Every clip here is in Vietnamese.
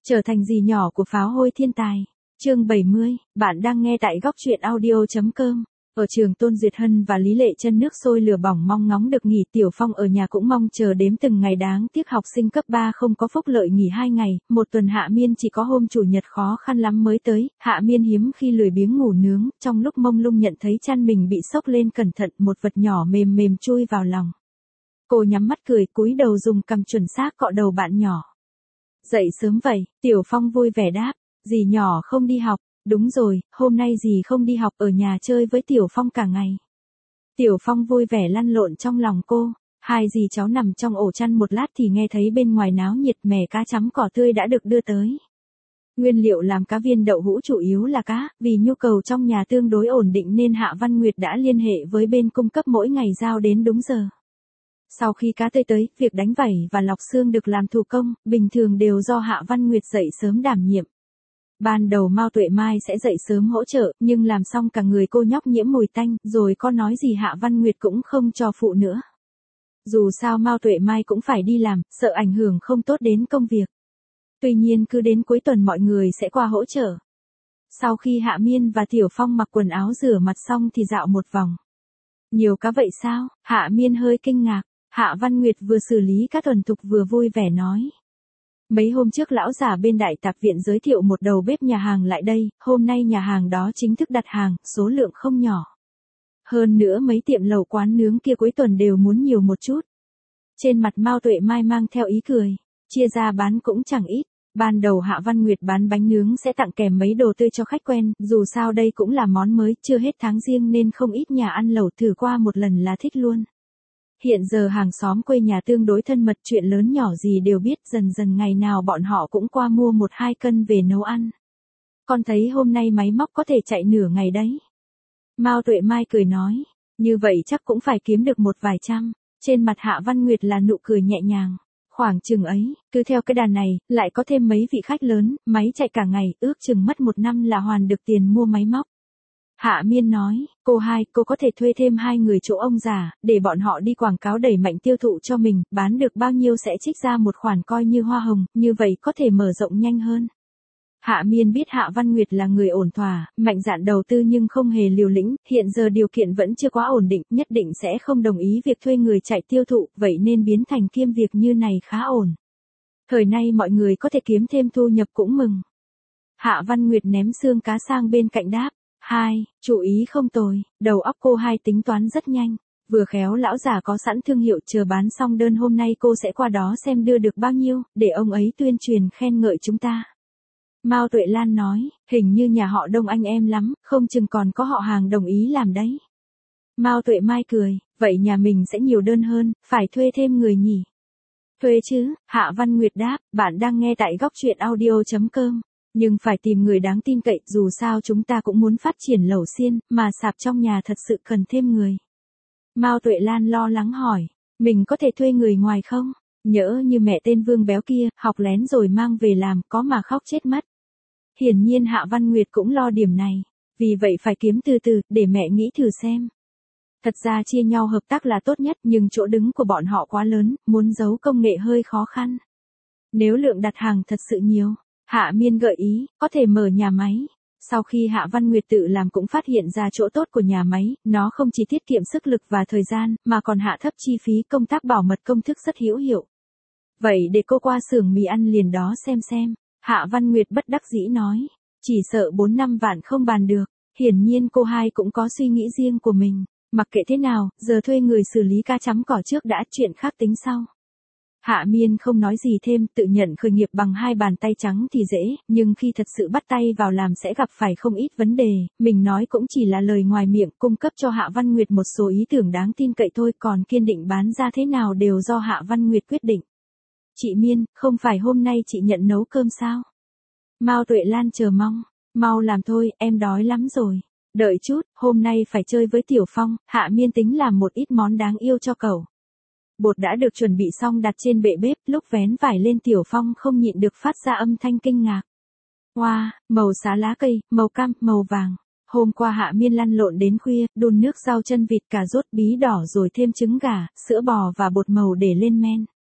Trở thành dì nhỏ của pháo hôi thiên tài. Chương 70, bạn đang nghe tại góc truyện audio.com. Ở trường Tôn Duyệt Hân và Lý Lệ Chân nước sôi lửa bỏng mong ngóng được nghỉ, Tiểu Phong ở nhà cũng mong chờ đếm từng ngày, đáng tiếc học sinh cấp 3 không có phúc lợi nghỉ 2 ngày, một tuần Hạ Miên chỉ có hôm chủ nhật khó khăn lắm mới tới. Hạ Miên hiếm khi lười biếng ngủ nướng, trong lúc mông lung nhận thấy chăn mình bị xốc lên, cẩn thận một vật nhỏ mềm mềm chui vào lòng. Cô nhắm mắt cười, cúi đầu dùng cằm chuẩn xác cọ đầu bạn nhỏ. Dậy sớm vậy, Tiểu Phong vui vẻ đáp, dì nhỏ không đi học. Đúng rồi, hôm nay dì không đi học, ở nhà chơi với Tiểu Phong cả ngày. Tiểu Phong vui vẻ lăn lộn trong lòng cô. Hai dì cháu nằm trong ổ chăn một lát thì nghe thấy bên ngoài náo nhiệt, mẻ cá chấm cỏ tươi đã được đưa tới. Nguyên liệu làm cá viên đậu hũ chủ yếu là cá, vì nhu cầu trong nhà tương đối ổn định nên Hạ Văn Nguyệt đã liên hệ với bên cung cấp mỗi ngày giao đến đúng giờ. Sau khi cá tươi tới, việc đánh vảy và lọc xương được làm thủ công, bình thường đều do Hạ Văn Nguyệt dậy sớm đảm nhiệm. Ban đầu Mao Tuệ Mai sẽ dậy sớm hỗ trợ, nhưng làm xong cả người cô nhóc nhiễm mùi tanh, rồi có nói gì Hạ Văn Nguyệt cũng không cho phụ nữa. Dù sao Mao Tuệ Mai cũng phải đi làm, sợ ảnh hưởng không tốt đến công việc. Tuy nhiên cứ đến cuối tuần mọi người sẽ qua hỗ trợ. Sau khi Hạ Miên và Tiểu Phong mặc quần áo rửa mặt xong thì dạo một vòng. Nhiều cá vậy sao? Hạ Miên hơi kinh ngạc. Hạ Văn Nguyệt vừa xử lý các thuần thục vừa vui vẻ nói. Mấy hôm trước lão già bên Đại Tạp Viện giới thiệu một đầu bếp nhà hàng lại đây, hôm nay nhà hàng đó chính thức đặt hàng, số lượng không nhỏ. Hơn nữa mấy tiệm lẩu quán nướng kia cuối tuần đều muốn nhiều một chút. Trên mặt Mao Tuệ Mai mang theo ý cười, chia ra bán cũng chẳng ít. Ban đầu Hạ Văn Nguyệt bán bánh nướng sẽ tặng kèm mấy đồ tươi cho khách quen, dù sao đây cũng là món mới, chưa hết tháng riêng nên không ít nhà ăn lẩu thử qua một lần là thích luôn. Hiện giờ hàng xóm quê nhà tương đối thân mật, chuyện lớn nhỏ gì đều biết, dần dần ngày nào bọn họ cũng qua mua 1-2 cân về nấu ăn. Con thấy hôm nay máy móc có thể chạy nửa ngày đấy. Mao Tuệ Mai cười nói, như vậy chắc cũng phải kiếm được một vài trăm. Trên mặt Hạ Văn Nguyệt là nụ cười nhẹ nhàng. Khoảng chừng ấy, cứ theo cái đà này, lại có thêm mấy vị khách lớn, máy chạy cả ngày, ước chừng mất 1 năm là hoàn được tiền mua máy móc. Hạ Miên nói, cô có thể thuê thêm 2 người chỗ ông già, để bọn họ đi quảng cáo đẩy mạnh tiêu thụ cho mình, bán được bao nhiêu sẽ trích ra một khoản coi như hoa hồng, như vậy có thể mở rộng nhanh hơn. Hạ Miên biết Hạ Văn Nguyệt là người ổn thỏa, mạnh dạn đầu tư nhưng không hề liều lĩnh, hiện giờ điều kiện vẫn chưa quá ổn định, nhất định sẽ không đồng ý việc thuê người chạy tiêu thụ, vậy nên biến thành kiêm việc như này khá ổn. Thời nay mọi người có thể kiếm thêm thu nhập cũng mừng. Hạ Văn Nguyệt ném xương cá sang bên cạnh đáp. Chú ý không tồi, đầu óc cô tính toán rất nhanh. Vừa khéo lão già có sẵn thương hiệu, chờ bán xong đơn hôm nay cô sẽ qua đó xem đưa được bao nhiêu, để ông ấy tuyên truyền khen ngợi chúng ta. Mao Tuệ Lan nói, hình như nhà họ đông anh em lắm, không chừng còn có họ hàng đồng ý làm đấy. Mao Tuệ Mai cười, vậy nhà mình sẽ nhiều đơn hơn, phải thuê thêm người nhỉ? Thuê chứ, Hạ Văn Nguyệt đáp, bạn đang nghe tại góc truyện audio.com. Nhưng phải tìm người đáng tin cậy, dù sao chúng ta cũng muốn phát triển lẩu xiên, mà sạp trong nhà thật sự cần thêm người. Mao Tuệ Lan lo lắng hỏi, mình có thể thuê người ngoài không? Nhỡ như mẹ tên Vương béo kia, học lén rồi mang về làm, có mà khóc chết mất. Hiển nhiên Hạ Văn Nguyệt cũng lo điểm này, vì vậy phải kiếm từ từ, để mẹ nghĩ thử xem. Thật ra chia nhau hợp tác là tốt nhất, nhưng chỗ đứng của bọn họ quá lớn, muốn giấu công nghệ hơi khó khăn. Nếu lượng đặt hàng thật sự nhiều, Hạ Miên gợi ý, có thể mở nhà máy. Sau khi Hạ Văn Nguyệt tự làm cũng phát hiện ra chỗ tốt của nhà máy, nó không chỉ tiết kiệm sức lực và thời gian, mà còn hạ thấp chi phí, công tác bảo mật công thức rất hữu hiệu. Vậy để cô qua xưởng mì ăn liền đó xem. Hạ Văn Nguyệt bất đắc dĩ nói, chỉ sợ 4-5 vạn không bàn được. Hiển nhiên cô cũng có suy nghĩ riêng của mình. Mặc kệ thế nào, giờ thuê người xử lý cá chấm cỏ trước đã, chuyện khác tính sau. Hạ Miên không nói gì thêm, tự nhận khởi nghiệp bằng 2 bàn tay trắng thì dễ, nhưng khi thật sự bắt tay vào làm sẽ gặp phải không ít vấn đề, mình nói cũng chỉ là lời ngoài miệng, cung cấp cho Hạ Văn Nguyệt một số ý tưởng đáng tin cậy thôi, còn kiên định bán ra thế nào đều do Hạ Văn Nguyệt quyết định. Chị Miên, không phải hôm nay chị nhận nấu cơm sao? Mao Tuệ Lan chờ mong, mau làm thôi, em đói lắm rồi. Đợi chút, hôm nay phải chơi với Tiểu Phong, Hạ Miên tính làm một ít món đáng yêu cho cậu. Bột đã được chuẩn bị xong đặt trên bệ bếp, lúc vén vải lên Tiểu Phong không nhịn được phát ra âm thanh kinh ngạc. Wow, màu xá lá cây, màu cam, màu vàng. Hôm qua Hạ Miên lăn lộn đến khuya, đun nước rau chân vịt cà rốt bí đỏ rồi thêm trứng gà, sữa bò và bột màu để lên men.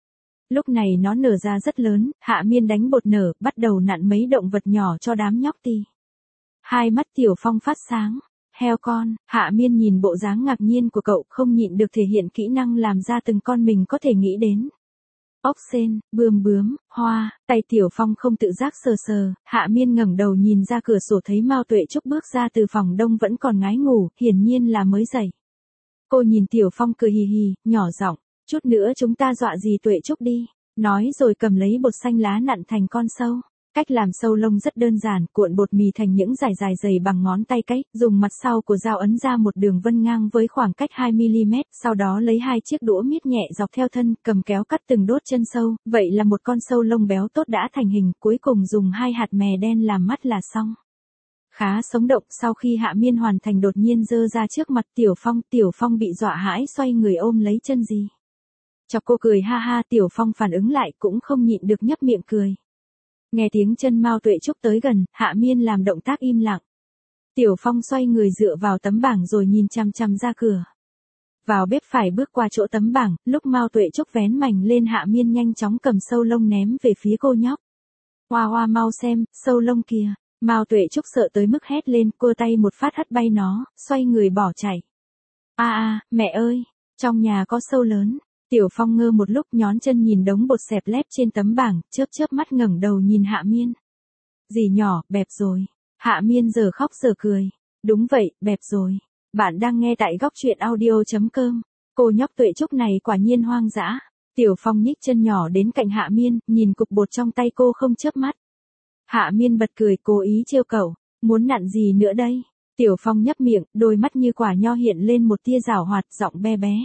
Lúc này nó nở ra rất lớn, Hạ Miên đánh bột nở, bắt đầu nặn mấy động vật nhỏ cho đám nhóc ti. Hai mắt Tiểu Phong phát sáng. Heo con, Hạ Miên nhìn bộ dáng ngạc nhiên của cậu không nhịn được thể hiện kỹ năng làm ra từng con mình có thể nghĩ đến. Ốc sên, bươm bướm, hoa, tay Tiểu Phong không tự giác sờ sờ, Hạ Miên ngẩng đầu nhìn ra cửa sổ thấy Mao Tuệ Trúc bước ra từ phòng đông vẫn còn ngái ngủ, hiển nhiên là mới dậy. Cô nhìn Tiểu Phong cười hì hì, nhỏ giọng, chút nữa chúng ta dọa gì Tuệ Trúc đi, nói rồi cầm lấy bột xanh lá nặn thành con sâu. Cách làm sâu lông rất đơn giản, cuộn bột mì thành những dải dài dày bằng ngón tay cái, dùng mặt sau của dao ấn ra một đường vân ngang với khoảng cách 2mm, sau đó lấy hai chiếc đũa miết nhẹ dọc theo thân, cầm kéo cắt từng đốt chân sâu, vậy là một con sâu lông béo tốt đã thành hình, cuối cùng dùng 2 hạt mè đen làm mắt là xong. Khá sống động, sau khi Hạ Miên hoàn thành đột nhiên giơ ra trước mặt Tiểu Phong bị dọa hãi xoay người ôm lấy chân gì. Chọc cô cười ha ha, Tiểu Phong phản ứng lại cũng không nhịn được nhấp miệng cười. Nghe tiếng chân Mao Tuệ Trúc tới gần, Hạ Miên làm động tác im lặng. Tiểu Phong xoay người dựa vào tấm bảng rồi nhìn chằm chằm ra cửa. Vào bếp phải bước qua chỗ tấm bảng, lúc Mao Tuệ Trúc vén mành lên Hạ Miên nhanh chóng cầm sâu lông ném về phía cô nhóc. Hoa hoa mau xem, sâu lông kìa. Mao Tuệ Trúc sợ tới mức hét lên, cô tay một phát hất bay nó, xoay người bỏ chạy. Mẹ ơi, trong nhà có sâu lớn. Tiểu Phong ngơ một lúc nhón chân nhìn đống bột xẹp lép trên tấm bảng, chớp mắt ngẩng đầu nhìn Hạ Miên. Dì nhỏ, bẹp rồi. Hạ Miên giờ khóc giờ cười. Đúng vậy, bẹp rồi. Bạn đang nghe tại góc truyện audio.com. Cô nhóc Tuệ Trúc này quả nhiên hoang dã. Tiểu Phong nhích chân nhỏ đến cạnh Hạ Miên, nhìn cục bột trong tay cô không chớp mắt. Hạ Miên bật cười cố ý trêu cậu. Muốn nặn gì nữa đây? Tiểu Phong nhấp miệng, đôi mắt như quả nho hiện lên một tia giảo hoạt, giọng be bé.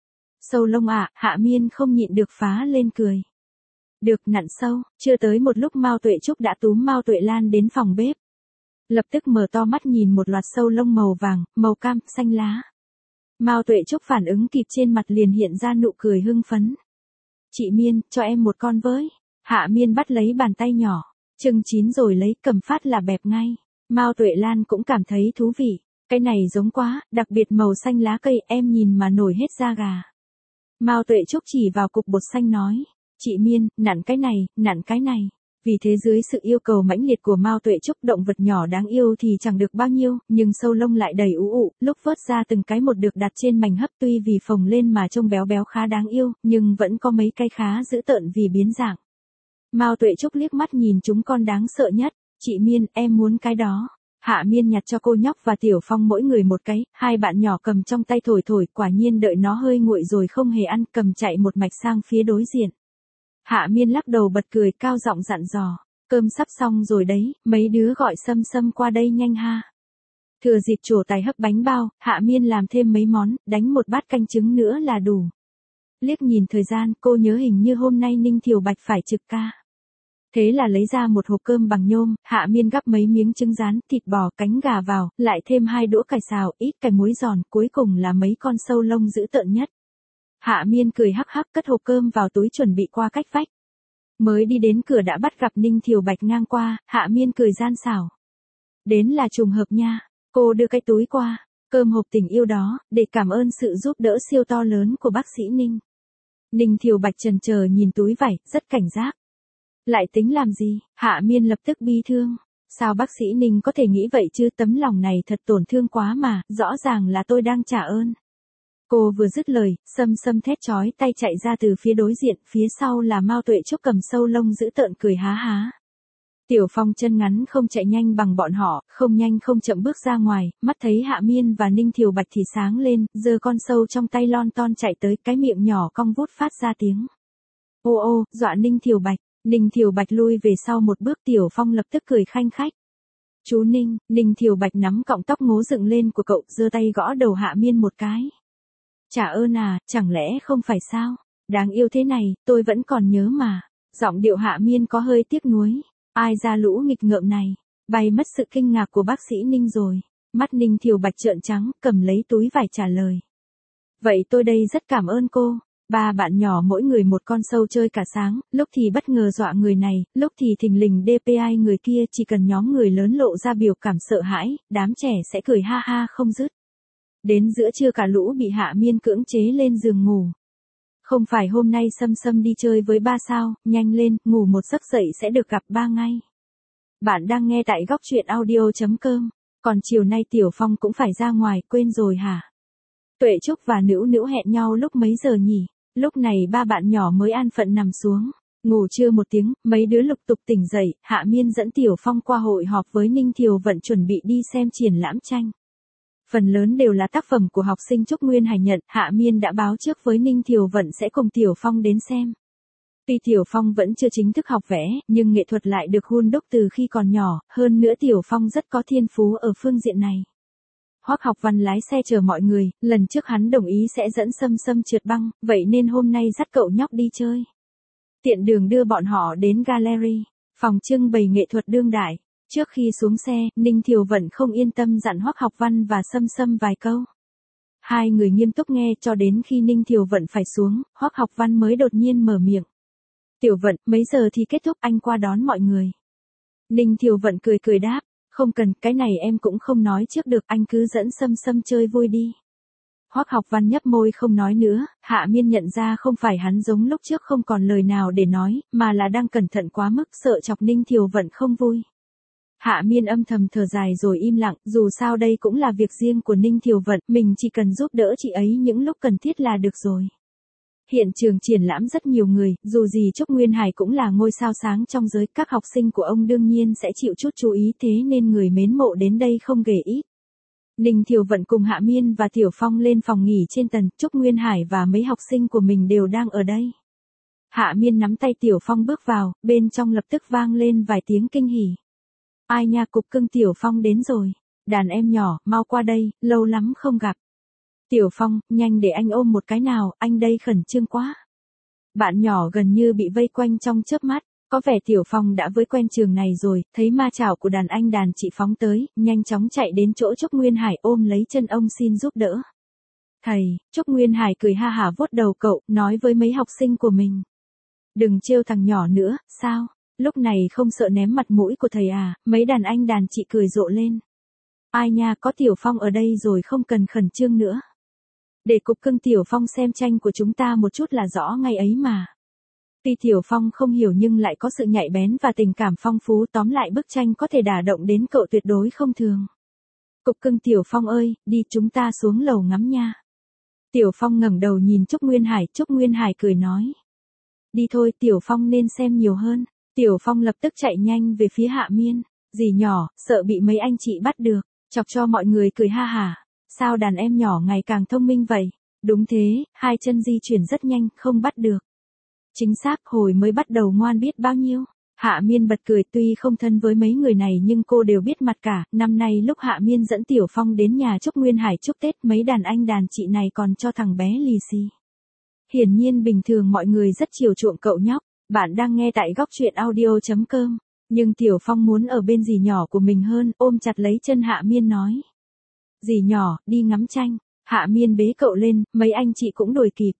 Sâu lông Hạ Miên không nhịn được phá lên cười. Được, nặn sâu. Chưa tới một lúc Mao Tuệ Trúc đã túm Mao Tuệ Lan đến phòng bếp. Lập tức mở to mắt nhìn một loạt sâu lông màu vàng, màu cam, xanh lá. Mao Tuệ Trúc phản ứng kịp trên mặt liền hiện ra nụ cười hưng phấn. Chị Miên, cho em một con với. Hạ Miên bắt lấy bàn tay nhỏ. Chừng chín rồi lấy, cầm phát là bẹp ngay. Mao Tuệ Lan cũng cảm thấy thú vị. Cái này giống quá, đặc biệt màu xanh lá cây, em nhìn mà nổi hết da gà. Mao Tuệ Trúc chỉ vào cục bột xanh nói, chị Miên, nặn cái này. Vì thế dưới sự yêu cầu mãnh liệt của Mao Tuệ Trúc, động vật nhỏ đáng yêu thì chẳng được bao nhiêu, nhưng sâu lông lại đầy ú ụ, lúc vớt ra từng cái một được đặt trên mảnh hấp, tuy vì phồng lên mà trông béo béo khá đáng yêu, nhưng vẫn có mấy cái khá dữ tợn vì biến dạng. Mao Tuệ Trúc liếc mắt nhìn chúng con đáng sợ nhất, chị Miên, em muốn cái đó. Hạ Miên nhặt cho cô nhóc và Tiểu Phong mỗi người một cái, hai bạn nhỏ cầm trong tay thổi, quả nhiên đợi nó hơi nguội rồi không hề ăn, cầm chạy một mạch sang phía đối diện. Hạ Miên lắc đầu bật cười cao giọng dặn dò, cơm sắp xong rồi đấy, mấy đứa gọi Sâm qua đây nhanh ha. Thừa dịp trổ tài hấp bánh bao, Hạ Miên làm thêm mấy món, đánh một bát canh trứng nữa là đủ. Liếc nhìn thời gian, cô nhớ hình như hôm nay Ninh Thiều Bạch phải trực ca. Thế là lấy ra một hộp cơm bằng nhôm, Hạ Miên gắp mấy miếng trứng rán, thịt bò, cánh gà vào, lại thêm 2 đũa cải xào, ít cải muối giòn, cuối cùng là mấy con sâu lông dữ tợn nhất. Hạ Miên cười hắc hắc cất hộp cơm vào túi chuẩn bị qua cách vách. Mới đi đến cửa đã bắt gặp Ninh Thiều Bạch ngang qua, Hạ Miên cười gian xảo. Đến là trùng hợp nha, cô đưa cái túi qua, cơm hộp tình yêu đó, để cảm ơn sự giúp đỡ siêu to lớn của bác sĩ Ninh. Ninh Thiều Bạch chần chờ nhìn túi vải, rất cảnh giác. Lại tính làm gì? Hạ Miên lập tức bi thương. Sao bác sĩ Ninh có thể nghĩ vậy chứ, tấm lòng này thật tổn thương quá mà, rõ ràng là tôi đang trả ơn. Cô vừa dứt lời, Sâm thét chói tay chạy ra từ phía đối diện, phía sau là Mao Tuệ Trúc cầm sâu lông dữ tợn cười há há. Tiểu Phong chân ngắn không chạy nhanh bằng bọn họ, không nhanh không chậm bước ra ngoài, mắt thấy Hạ Miên và Ninh Thiều Bạch thì sáng lên, giơ con sâu trong tay lon ton chạy tới, cái miệng nhỏ cong vút phát ra tiếng. Ô, dọa Ninh Thiều Bạch. Ninh Thiều Bạch lui về sau một bước, Tiểu Phong lập tức cười khanh khách. Chú Ninh, Ninh Thiều Bạch nắm cọng tóc ngố dựng lên của cậu, giơ tay gõ đầu Hạ Miên một cái. Trả ơn chẳng lẽ không phải sao? Đáng yêu thế này, tôi vẫn còn nhớ mà. Giọng điệu Hạ Miên có hơi tiếc nuối. Ai ra lũ nghịch ngợm này? Bay mất sự kinh ngạc của bác sĩ Ninh rồi. Mắt Ninh Thiều Bạch trợn trắng, cầm lấy túi vải trả lời. Vậy tôi đây rất cảm ơn cô. 3 bạn nhỏ mỗi người một con sâu chơi cả sáng, lúc thì bất ngờ dọa người này, lúc thì thình lình DPI người kia, chỉ cần nhóm người lớn lộ ra biểu cảm sợ hãi, đám trẻ sẽ cười ha ha không dứt. Đến giữa trưa cả lũ bị Hạ Miên cưỡng chế lên giường ngủ. Không phải hôm nay Sâm Sâm đi chơi với ba sao, nhanh lên, ngủ một giấc dậy sẽ được gặp ba ngay. Bạn đang nghe tại góc chuyện audio.com. Còn chiều nay Tiểu Phong cũng phải ra ngoài, quên rồi hả? Tuệ Trúc và Nữu Nữu hẹn nhau lúc mấy giờ nhỉ? Lúc này ba bạn nhỏ mới an phận nằm xuống. Ngủ trưa một tiếng, mấy đứa lục tục tỉnh dậy, Hạ Miên dẫn Tiểu Phong qua hội họp với Ninh Thiều Vận chuẩn bị đi xem triển lãm tranh. Phần lớn đều là tác phẩm của học sinh Trúc Nguyên Hải nhận, Hạ Miên đã báo trước với Ninh Thiều Vận sẽ cùng Tiểu Phong đến xem. Tuy Tiểu Phong vẫn chưa chính thức học vẽ, nhưng nghệ thuật lại được hun đúc từ khi còn nhỏ, hơn nữa Tiểu Phong rất có thiên phú ở phương diện này. Hoắc Học Văn lái xe chở mọi người, lần trước hắn đồng ý sẽ dẫn Sâm Sâm trượt băng, vậy nên hôm nay dắt cậu nhóc đi chơi. Tiện đường đưa bọn họ đến gallery, phòng trưng bày nghệ thuật đương đại. Trước khi xuống xe, Ninh Thiều Vận không yên tâm dặn Hoắc Học Văn và Sâm Sâm vài câu. Hai người nghiêm túc nghe cho đến khi Ninh Thiều Vận phải xuống, Hoắc Học Văn mới đột nhiên mở miệng. Tiểu Vận, mấy giờ thì kết thúc, anh qua đón mọi người. Ninh Thiều Vận cười cười đáp, không cần, cái này em cũng không nói trước được, anh cứ dẫn Sâm Sâm chơi vui đi. Hoắc Học Văn nhấp môi không nói nữa, Hạ Miên nhận ra không phải hắn giống lúc trước không còn lời nào để nói, mà là đang cẩn thận quá mức sợ chọc Ninh Thiều Vận không vui. Hạ Miên âm thầm thở dài rồi im lặng, dù sao đây cũng là việc riêng của Ninh Thiều Vận, mình chỉ cần giúp đỡ chị ấy những lúc cần thiết là được rồi. Hiện trường triển lãm rất nhiều người, dù gì Trúc Nguyên Hải cũng là ngôi sao sáng trong giới, các học sinh của ông đương nhiên sẽ chịu chút chú ý, thế nên người mến mộ đến đây không kể ít. Ninh Thiều Vận cùng Hạ Miên và Tiểu Phong lên phòng nghỉ trên tầng, Trúc Nguyên Hải và mấy học sinh của mình đều đang ở đây. Hạ Miên nắm tay Tiểu Phong bước vào, bên trong lập tức vang lên vài tiếng kinh hỉ. Ai nha, cục cưng Tiểu Phong đến rồi. Đàn em nhỏ, mau qua đây, lâu lắm không gặp. Tiểu Phong, nhanh để anh ôm một cái nào, anh đây khẩn trương quá. Bạn nhỏ gần như bị vây quanh trong chớp mắt, có vẻ Tiểu Phong đã với quen trường này rồi, thấy ma chảo của đàn anh đàn chị phóng tới, nhanh chóng chạy đến chỗ Trúc Nguyên Hải ôm lấy chân ông xin giúp đỡ. Thầy, Trúc Nguyên Hải cười ha hả vuốt đầu cậu, nói với mấy học sinh của mình. Đừng trêu thằng nhỏ nữa, sao? Lúc này không sợ ném mặt mũi của thầy à, mấy đàn anh đàn chị cười rộ lên. Ai nha, có Tiểu Phong ở đây rồi không cần khẩn trương nữa. Để cục cưng Tiểu Phong xem tranh của chúng ta một chút là rõ ngay ấy mà. Tuy Tiểu Phong không hiểu nhưng lại có sự nhạy bén và tình cảm phong phú, tóm lại bức tranh có thể đả động đến cậu tuyệt đối không thường. Cục cưng Tiểu Phong ơi, đi chúng ta xuống lầu ngắm nha. Tiểu Phong ngẩng đầu nhìn Trúc Nguyên Hải cười nói. Đi thôi, Tiểu Phong nên xem nhiều hơn. Tiểu Phong lập tức chạy nhanh về phía Hạ Miên. Dì nhỏ, sợ bị mấy anh chị bắt được, chọc cho mọi người cười ha hả. Sao đàn em nhỏ ngày càng thông minh vậy? Đúng thế, hai chân di chuyển rất nhanh, không bắt được. Chính xác, hồi mới bắt đầu ngoan biết bao nhiêu. Hạ Miên bật cười, tuy không thân với mấy người này nhưng cô đều biết mặt cả. Năm nay lúc Hạ Miên dẫn Tiểu Phong đến nhà Trúc Nguyên Hải chúc Tết, mấy đàn anh đàn chị này còn cho thằng bé lì xì. Hiển nhiên bình thường mọi người rất chiều chuộng cậu nhóc. Bạn đang nghe tại góc chuyện audio.com. Nhưng Tiểu Phong muốn ở bên dì nhỏ của mình hơn, ôm chặt lấy chân Hạ Miên nói. Dì nhỏ, đi ngắm tranh. Hạ Miên bế cậu lên, mấy anh chị cũng đuổi kịp.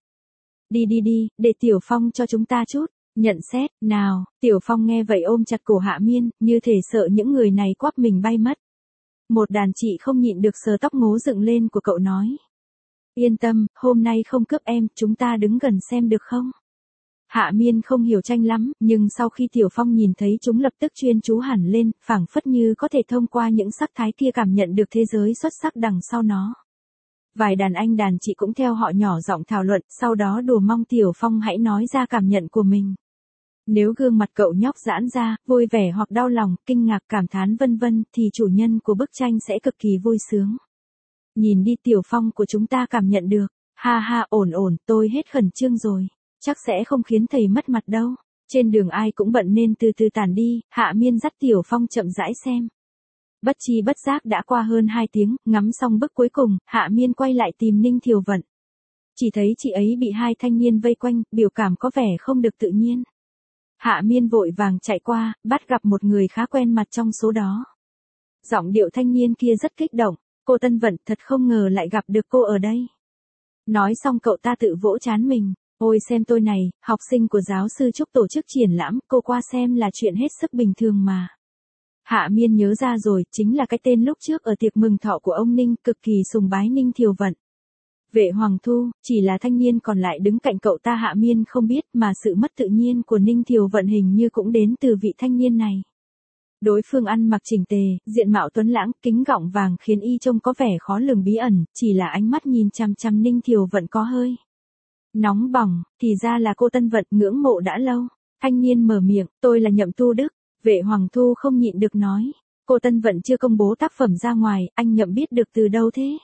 Đi, để Tiểu Phong cho chúng ta chút. Nhận xét, nào, Tiểu Phong nghe vậy ôm chặt cổ Hạ Miên, như thể sợ những người này quắp mình bay mất. Một đàn chị không nhịn được sờ tóc ngố dựng lên của cậu nói. Yên tâm, hôm nay không cướp em, chúng ta đứng gần xem được không? Hạ Miên không hiểu tranh lắm, nhưng sau khi Tiểu Phong nhìn thấy chúng lập tức chuyên chú hẳn lên, phảng phất như có thể thông qua những sắc thái kia cảm nhận được thế giới xuất sắc đằng sau nó. Vài đàn anh đàn chị cũng theo họ nhỏ giọng thảo luận, sau đó đùa mong Tiểu Phong hãy nói ra cảm nhận của mình. Nếu gương mặt cậu nhóc giãn ra, vui vẻ hoặc đau lòng, kinh ngạc, cảm thán vân vân, thì chủ nhân của bức tranh sẽ cực kỳ vui sướng. Nhìn đi, Tiểu Phong của chúng ta cảm nhận được. Ha ha, ổn, tôi hết khẩn trương rồi. Chắc sẽ không khiến thầy mất mặt đâu. Trên đường ai cũng bận nên từ từ tản đi, Hạ Miên dắt Tiểu Phong chậm rãi xem. Bất chi bất giác đã qua hơn 2 tiếng, ngắm xong bức cuối cùng, Hạ Miên quay lại tìm Ninh Thiều Vận. Chỉ thấy chị ấy bị hai thanh niên vây quanh, biểu cảm có vẻ không được tự nhiên. Hạ Miên vội vàng chạy qua, bắt gặp một người khá quen mặt trong số đó. Giọng điệu thanh niên kia rất kích động. Cô Tân Vận, thật không ngờ lại gặp được cô ở đây. Nói xong cậu ta tự vỗ trán mình. Ôi xem tôi này, học sinh của giáo sư Trúc tổ chức triển lãm, cô qua xem là chuyện hết sức bình thường mà. Hạ Miên nhớ ra rồi, chính là cái tên lúc trước ở tiệc mừng thọ của ông Ninh, cực kỳ sùng bái Ninh Thiều Vận. Vệ Hoàng Thu, chỉ là thanh niên còn lại đứng cạnh cậu ta Hạ Miên không biết mà sự mất tự nhiên của Ninh Thiều Vận hình như cũng đến từ vị thanh niên này. Đối phương ăn mặc chỉnh tề, diện mạo tuấn lãng, kính gọng vàng khiến y trông có vẻ khó lường bí ẩn, chỉ là ánh mắt nhìn chằm chằm Ninh Thiều Vận có hơi nóng bỏng, thì ra là cô Tân Vận ngưỡng mộ đã lâu. Thanh niên mở miệng, tôi là Nhậm Tu Đức. Vệ Hoàng Thu không nhịn được nói, cô Tân Vận chưa công bố tác phẩm ra ngoài, anh Nhậm biết được từ đâu thế?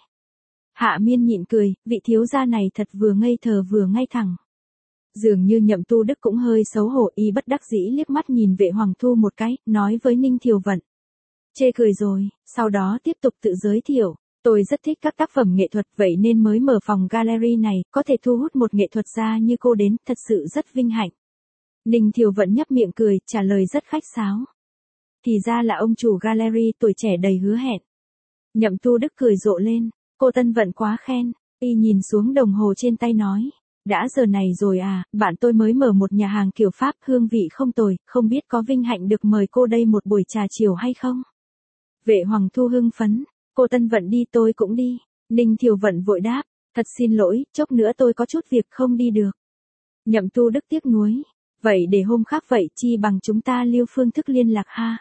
Hạ Miên nhịn cười, vị thiếu gia này thật vừa ngây thơ vừa ngay thẳng. Dường như Nhậm Tu Đức cũng hơi xấu hổ, y bất đắc dĩ liếc mắt nhìn Vệ Hoàng Thu một cái, nói với Ninh Thiều Vận. Chê cười rồi, sau đó tiếp tục tự giới thiệu. Tôi rất thích các tác phẩm nghệ thuật vậy nên mới mở phòng gallery này, có thể thu hút một nghệ thuật gia như cô đến, thật sự rất vinh hạnh. Ninh Thiều Vận nhấp miệng cười, trả lời rất khách sáo. Thì ra là ông chủ gallery tuổi trẻ đầy hứa hẹn. Nhậm Tu Đức cười rộ lên, cô Tân Vận quá khen, y nhìn xuống đồng hồ trên tay nói. Đã giờ này rồi à, bạn tôi mới mở một nhà hàng kiểu Pháp hương vị không tồi, không biết có vinh hạnh được mời cô đây một buổi trà chiều hay không? Vệ Hoàng Thu hưng phấn, cô Tân Vận đi tôi cũng đi. Ninh Thiều Vận vội đáp, thật xin lỗi, chốc nữa tôi có chút việc không đi được. Nhậm Tu Đức tiếc nuối, vậy để hôm khác vậy chi bằng chúng ta lưu phương thức liên lạc ha.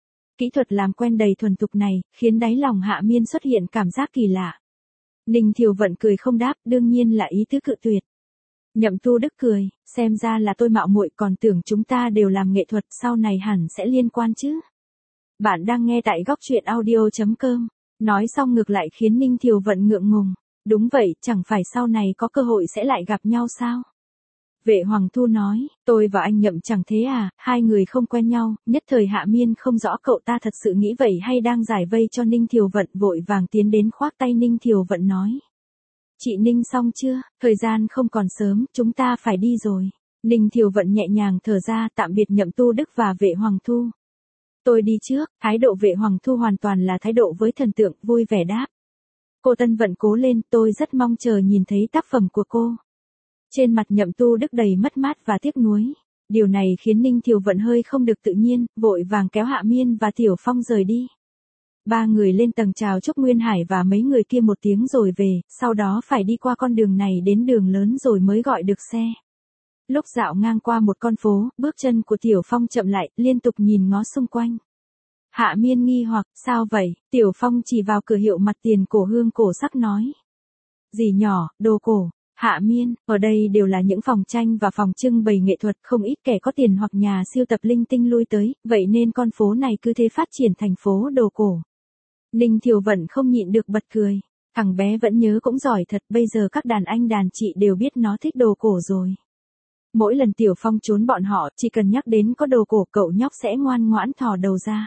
Kỹ thuật làm quen đầy thuần thục này, khiến đáy lòng Hạ Miên xuất hiện cảm giác kỳ lạ. Ninh Thiều Vận cười không đáp, đương nhiên là ý tứ cự tuyệt. Nhậm Tu Đức cười, xem ra là tôi mạo muội còn tưởng chúng ta đều làm nghệ thuật, sau này hẳn sẽ liên quan chứ. Bạn đang nghe tại góc truyện audio.com. Nói xong ngược lại khiến Ninh Thiều Vận ngượng ngùng. Đúng vậy, chẳng phải sau này có cơ hội sẽ lại gặp nhau sao? Vệ Hoàng Thu nói, tôi và anh Nhậm chẳng thế à, hai người không quen nhau, nhất thời Hạ Miên không rõ cậu ta thật sự nghĩ vậy hay đang giải vây cho Ninh Thiều Vận, vội vàng tiến đến khoác tay Ninh Thiều Vận nói. Chị Ninh xong chưa, thời gian không còn sớm, chúng ta phải đi rồi. Ninh Thiều Vận nhẹ nhàng thở ra, tạm biệt Nhậm Tu Đức và Vệ Hoàng Thu. Tôi đi trước, thái độ Vệ Hoàng Thu hoàn toàn là thái độ với thần tượng, vui vẻ đáp. Cô Tân Vận cố lên, tôi rất mong chờ nhìn thấy tác phẩm của cô. Trên mặt Nhậm Tu Đức đầy mất mát và tiếc nuối. Điều này khiến Ninh Thiều Vận hơi không được tự nhiên, vội vàng kéo Hạ Miên và Tiểu Phong rời đi. Ba người lên tầng chào chúc Nguyên Hải và mấy người kia một tiếng rồi về, sau đó phải đi qua con đường này đến đường lớn rồi mới gọi được xe. Lúc dạo ngang qua một con phố, bước chân của Tiểu Phong chậm lại, liên tục nhìn ngó xung quanh. Hạ Miên nghi hoặc, sao vậy? Tiểu Phong chỉ vào cửa hiệu mặt tiền cổ hương cổ sắc nói. Dì nhỏ, đồ cổ. Hạ Miên, ở đây đều là những phòng tranh và phòng trưng bày nghệ thuật, không ít kẻ có tiền hoặc nhà siêu tập linh tinh lui tới, vậy nên con phố này cứ thế phát triển thành phố đồ cổ. Ninh Thiều Vận không nhịn được bật cười. Thằng bé vẫn nhớ cũng giỏi thật, bây giờ các đàn anh đàn chị đều biết nó thích đồ cổ rồi. Mỗi lần Tiểu Phong trốn bọn họ, chỉ cần nhắc đến có đồ cổ cậu nhóc sẽ ngoan ngoãn thò đầu ra.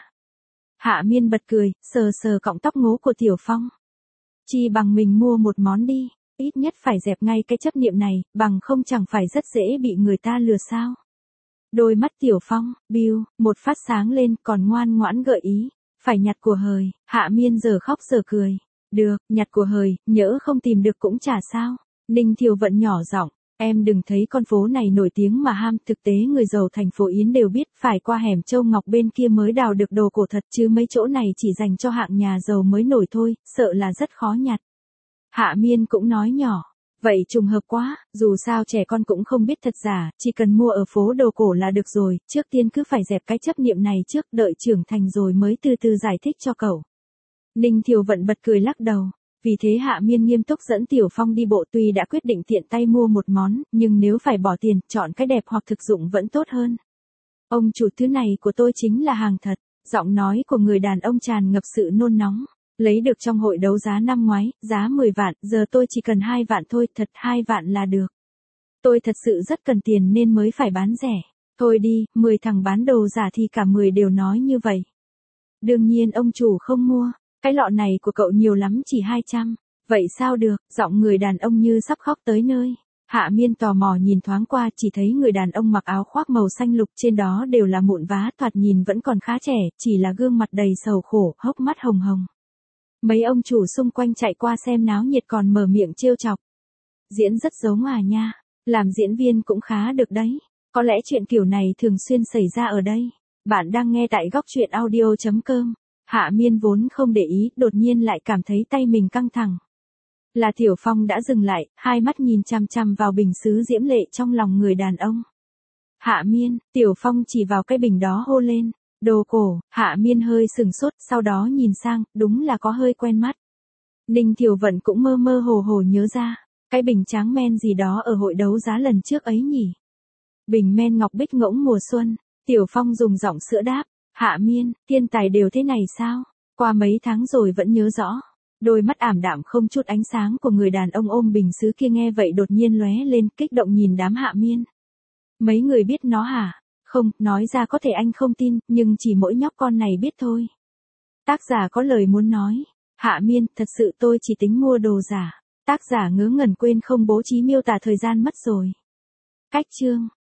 Hạ Miên bật cười, sờ sờ cọng tóc ngố của Tiểu Phong. Chi bằng mình mua một món đi, ít nhất phải dẹp ngay cái chấp niệm này, bằng không chẳng phải rất dễ bị người ta lừa sao. Đôi mắt Tiểu Phong, biu, một phát sáng lên còn ngoan ngoãn gợi ý. Phải nhặt của hời, Hạ Miên giờ khóc giờ cười. Được, nhặt của hời, nhỡ không tìm được cũng chả sao. Ninh Thiều Vận nhỏ giọng, em đừng thấy con phố này nổi tiếng mà ham, thực tế người giàu thành phố Yến đều biết phải qua hẻm Châu Ngọc bên kia mới đào được đồ cổ thật chứ mấy chỗ này chỉ dành cho hạng nhà giàu mới nổi thôi, sợ là rất khó nhặt. Hạ Miên cũng nói nhỏ. Vậy trùng hợp quá, dù sao trẻ con cũng không biết thật giả, chỉ cần mua ở phố đồ cổ là được rồi, trước tiên cứ phải dẹp cái chấp niệm này trước, đợi trưởng thành rồi mới từ từ giải thích cho cậu. Ninh Thiều Vận bật cười lắc đầu, vì thế Hạ Miên nghiêm túc dẫn Tiểu Phong đi bộ, tuy đã quyết định tiện tay mua một món, nhưng nếu phải bỏ tiền, chọn cái đẹp hoặc thực dụng vẫn tốt hơn. Ông chủ, thứ này của tôi chính là hàng thật, giọng nói của người đàn ông tràn ngập sự nôn nóng. Lấy được trong hội đấu giá năm ngoái, giá 10 vạn, giờ tôi chỉ cần 2 vạn thôi, thật 2 vạn là được. Tôi thật sự rất cần tiền nên mới phải bán rẻ. Thôi đi, 10 thằng bán đồ giả thì cả 10 đều nói như vậy. Đương nhiên ông chủ không mua, cái lọ này của cậu nhiều lắm chỉ 200. Vậy sao được, giọng người đàn ông như sắp khóc tới nơi. Hạ Miên tò mò nhìn thoáng qua, chỉ thấy người đàn ông mặc áo khoác màu xanh lục, trên đó đều là mụn vá, thoạt nhìn vẫn còn khá trẻ, chỉ là gương mặt đầy sầu khổ, hốc mắt hồng hồng. Mấy ông chủ xung quanh chạy qua xem náo nhiệt còn mở miệng trêu chọc. Diễn rất giống à nha, làm diễn viên cũng khá được đấy. Có lẽ chuyện kiểu này thường xuyên xảy ra ở đây. Bạn đang nghe tại góc truyện audio.com. Hạ Miên vốn không để ý, đột nhiên lại cảm thấy tay mình căng thẳng. Là Tiểu Phong đã dừng lại, hai mắt nhìn chằm chằm vào bình sứ diễm lệ trong lòng người đàn ông. Hạ Miên, Tiểu Phong chỉ vào cái bình đó hô lên. Đồ cổ, Hạ Miên hơi sừng sốt, sau đó nhìn sang, đúng là có hơi quen mắt. Ninh Thiều Vận cũng mơ mơ hồ hồ nhớ ra, cái bình tráng men gì đó ở hội đấu giá lần trước ấy nhỉ. Bình men ngọc bích ngỗng mùa xuân, Tiểu Phong dùng giọng sữa đáp, Hạ Miên, thiên tài đều thế này sao? Qua mấy tháng rồi vẫn nhớ rõ. Đôi mắt ảm đạm không chút ánh sáng của người đàn ông ôm bình sứ kia nghe vậy đột nhiên lóe lên, kích động nhìn đám Hạ Miên. Mấy người biết nó hả? Không, nói ra có thể anh không tin, nhưng chỉ mỗi nhóc con này biết thôi. Tác giả có lời muốn nói. Hạ Miên, thật sự tôi chỉ tính mua đồ giả. Tác giả ngớ ngẩn quên không bố trí miêu tả thời gian mất rồi. Cách chương